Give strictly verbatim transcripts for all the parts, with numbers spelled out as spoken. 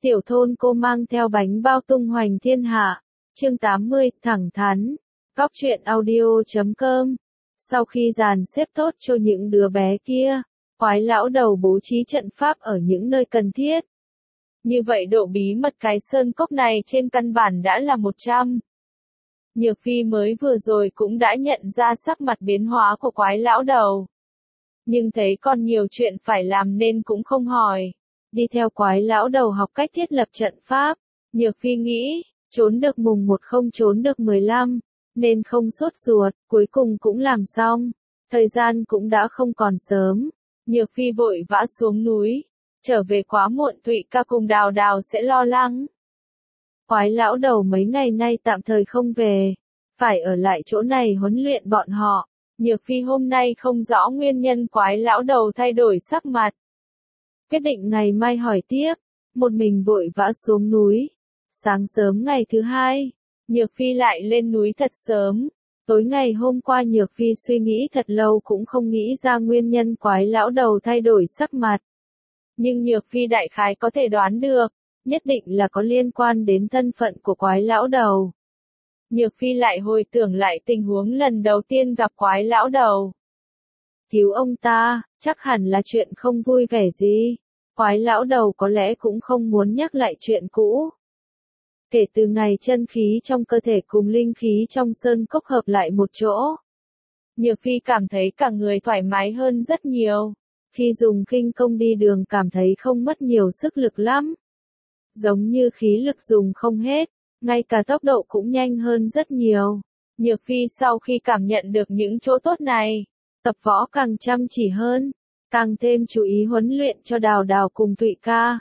Tiểu thôn cô mang theo bánh bao tung hoành thiên hạ. Chương tám mươi, thẳng thắn. Góc truyện audio chấm com. Sau khi dàn xếp tốt cho những đứa bé kia, Quái lão đầu bố trí trận pháp ở những nơi cần thiết. Như vậy độ bí mật cái sơn cốc này trên căn bản đã là một trăm. Nhược Phi mới vừa rồi cũng đã nhận ra sắc mặt biến hóa của Quái lão đầu. Nhưng thấy còn nhiều chuyện phải làm nên cũng không hỏi. Đi theo Quái lão đầu học cách thiết lập trận pháp. Nhược Phi nghĩ, trốn được mùng một không trốn được mười lăm, nên không sốt ruột, cuối cùng cũng làm xong. Thời gian cũng đã không còn sớm. Nhược Phi vội vã xuống núi. Trở về quá muộn Thụy ca cùng Đào Đào sẽ lo lắng. Quái lão đầu mấy ngày nay tạm thời không về. Phải ở lại chỗ này huấn luyện bọn họ. Nhược Phi hôm nay không rõ nguyên nhân Quái lão đầu thay đổi sắc mặt. Quyết định ngày mai hỏi tiếp. Một mình vội vã xuống núi. Sáng sớm ngày thứ hai, Nhược Phi lại lên núi thật sớm. Tối ngày hôm qua Nhược Phi suy nghĩ thật lâu cũng không nghĩ ra nguyên nhân Quái lão đầu thay đổi sắc mặt. Nhưng Nhược Phi đại khái có thể đoán được, nhất định là có liên quan đến thân phận của Quái lão đầu. Nhược Phi lại hồi tưởng lại tình huống lần đầu tiên gặp Quái lão đầu. Cứu ông ta, chắc hẳn là chuyện không vui vẻ gì. Quái lão đầu có lẽ cũng không muốn nhắc lại chuyện cũ. Kể từ ngày chân khí trong cơ thể cùng linh khí trong sơn cốc hợp lại một chỗ, Nhược Phi cảm thấy cả người thoải mái hơn rất nhiều. Khi dùng khinh công đi đường cảm thấy không mất nhiều sức lực lắm. Giống như khí lực dùng không hết, ngay cả tốc độ cũng nhanh hơn rất nhiều. Nhược Phi sau khi cảm nhận được những chỗ tốt này, tập võ càng chăm chỉ hơn, càng thêm chú ý huấn luyện cho Đào Đào cùng Thụy ca.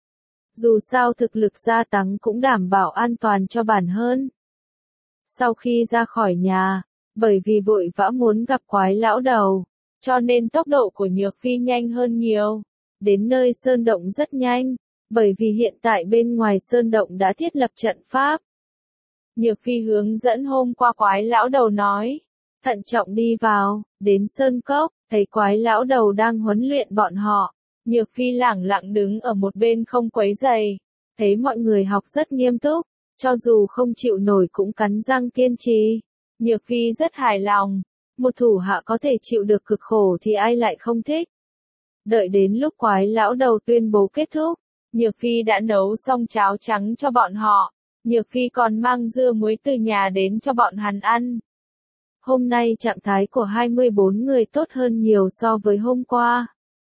Dù sao thực lực gia tăng cũng đảm bảo an toàn cho bản hơn. Sau khi ra khỏi nhà, bởi vì vội vã muốn gặp Quái lão đầu, cho nên tốc độ của Nhược Phi nhanh hơn nhiều. Đến nơi sơn động rất nhanh, bởi vì hiện tại bên ngoài sơn động đã thiết lập trận pháp. Nhược Phi hướng dẫn hôm qua Quái lão đầu nói, thận trọng đi vào, đến sơn cốc, thấy Quái lão đầu đang huấn luyện bọn họ. Nhược Phi lẳng lặng đứng ở một bên không quấy rầy, thấy mọi người học rất nghiêm túc, cho dù không chịu nổi cũng cắn răng kiên trì. Nhược Phi rất hài lòng, một thủ hạ có thể chịu được cực khổ thì ai lại không thích. Đợi đến lúc Quái lão đầu tuyên bố kết thúc, Nhược Phi đã nấu xong cháo trắng cho bọn họ, Nhược Phi còn mang dưa muối từ nhà đến cho bọn hắn ăn. Hôm nay trạng thái của hai mươi bốn người tốt hơn nhiều so với hôm qua.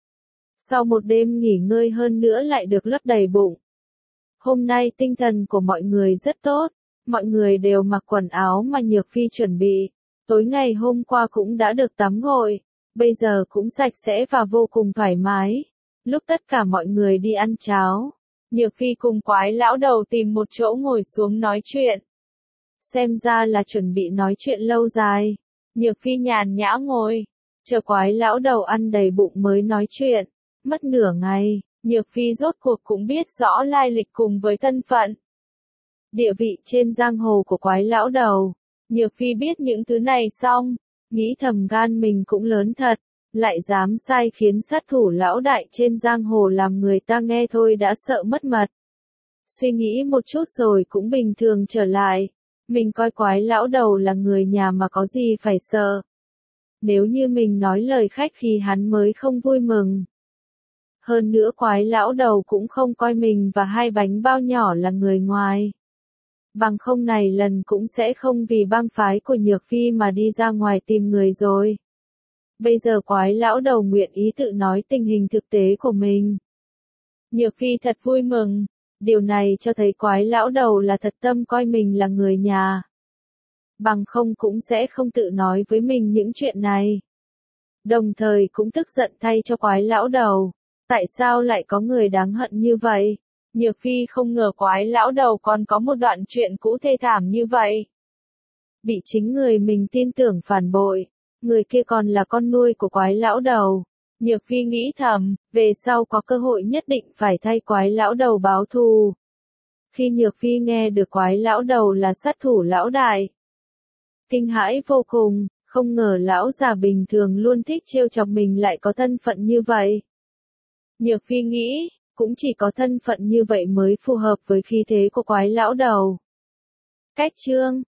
Sau một đêm nghỉ ngơi hơn nữa lại được lấp đầy bụng. Hôm nay tinh thần của mọi người rất tốt, mọi người đều mặc quần áo mà Nhược Phi chuẩn bị. Tối ngày hôm qua cũng đã được tắm gội, bây giờ cũng sạch sẽ và vô cùng thoải mái. Lúc tất cả mọi người đi ăn cháo, Nhược Phi cùng Quái lão đầu tìm một chỗ ngồi xuống nói chuyện. Xem ra là chuẩn bị nói chuyện lâu dài. Nhược Phi nhàn nhã ngồi, chờ Quái lão đầu ăn đầy bụng mới nói chuyện. Mất nửa ngày, Nhược Phi rốt cuộc cũng biết rõ lai lịch cùng với thân phận, địa vị trên giang hồ của Quái lão đầu. Nhược Phi biết những thứ này xong, nghĩ thầm gan mình cũng lớn thật, lại dám sai khiến sát thủ lão đại trên giang hồ làm người ta nghe thôi đã sợ mất mật. Suy nghĩ một chút rồi cũng bình thường trở lại, mình coi Quái lão đầu là người nhà mà có gì phải sợ. Nếu như mình nói lời khách khí hắn mới không vui mừng. Hơn nữa Quái lão đầu cũng không coi mình và hai bánh bao nhỏ là người ngoài. Bằng không này lần cũng sẽ không vì bang phái của Nhược Phi mà đi ra ngoài tìm người rồi. Bây giờ Quái lão đầu nguyện ý tự nói tình hình thực tế của mình. Nhược Phi thật vui mừng, điều này cho thấy Quái lão đầu là thật tâm coi mình là người nhà. Bằng không cũng sẽ không tự nói với mình những chuyện này. Đồng thời cũng tức giận thay cho Quái lão đầu. Tại sao lại có người đáng hận như vậy? Nhược Phi không ngờ Quái lão đầu còn có một đoạn chuyện cũ thê thảm như vậy. Bị chính người mình tin tưởng phản bội, người kia còn là con nuôi của Quái lão đầu. Nhược Phi nghĩ thầm, về sau có cơ hội nhất định phải thay Quái lão đầu báo thù. Khi Nhược Phi nghe được Quái lão đầu là sát thủ lão đại, kinh hãi vô cùng, không ngờ lão già bình thường luôn thích trêu chọc mình lại có thân phận như vậy. Nhược Phi nghĩ, cũng chỉ có thân phận như vậy mới phù hợp với khí thế của quái lão đầu. Cách chương